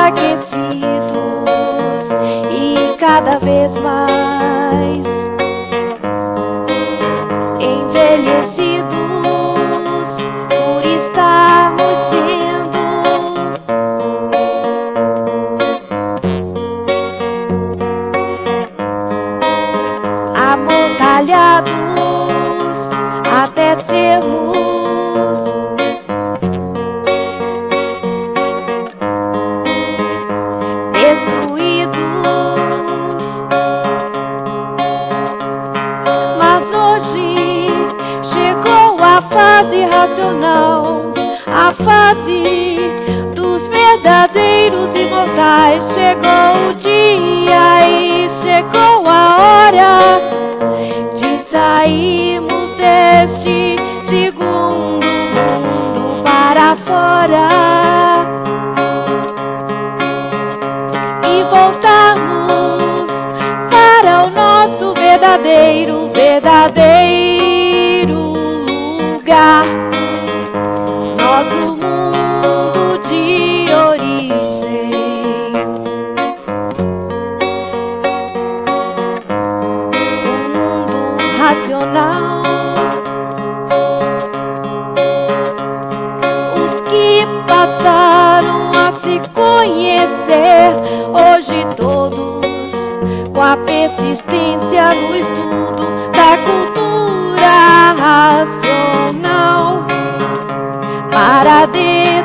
enfraquecidos e cada vez mais envelhecidos por estarmos sendo amortalhados até sermos destruídos. Mas hoje chegou a fase racional, a fase dos verdadeiros imortais. Chegou o dia e chegou a hora de sairmos deste segundo mundo para fora e voltarmos para o nosso verdadeiro lugar, nosso mundo de origem. Um mundo racional. Os que passaram a se conhecer, hoje todos com a persistência no estudo da cultura racional para a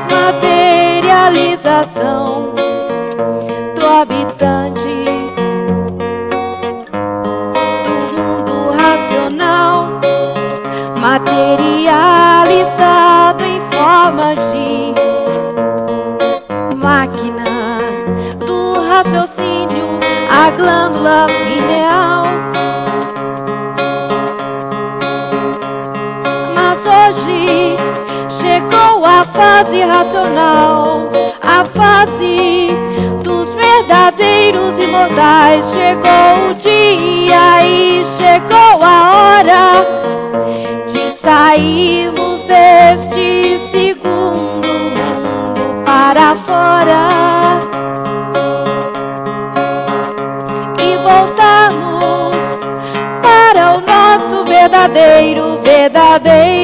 desmaterialização do habitante do mundo racional, materializado em forma de máquina do raciocínio, a glândula pineal. Mas hoje chegou a fase racional, a fase dos verdadeiros imortais. Chegou o dia e chegou a hora de sairmos deste segundo mundo para fora e voltarmos para o nosso verdadeiro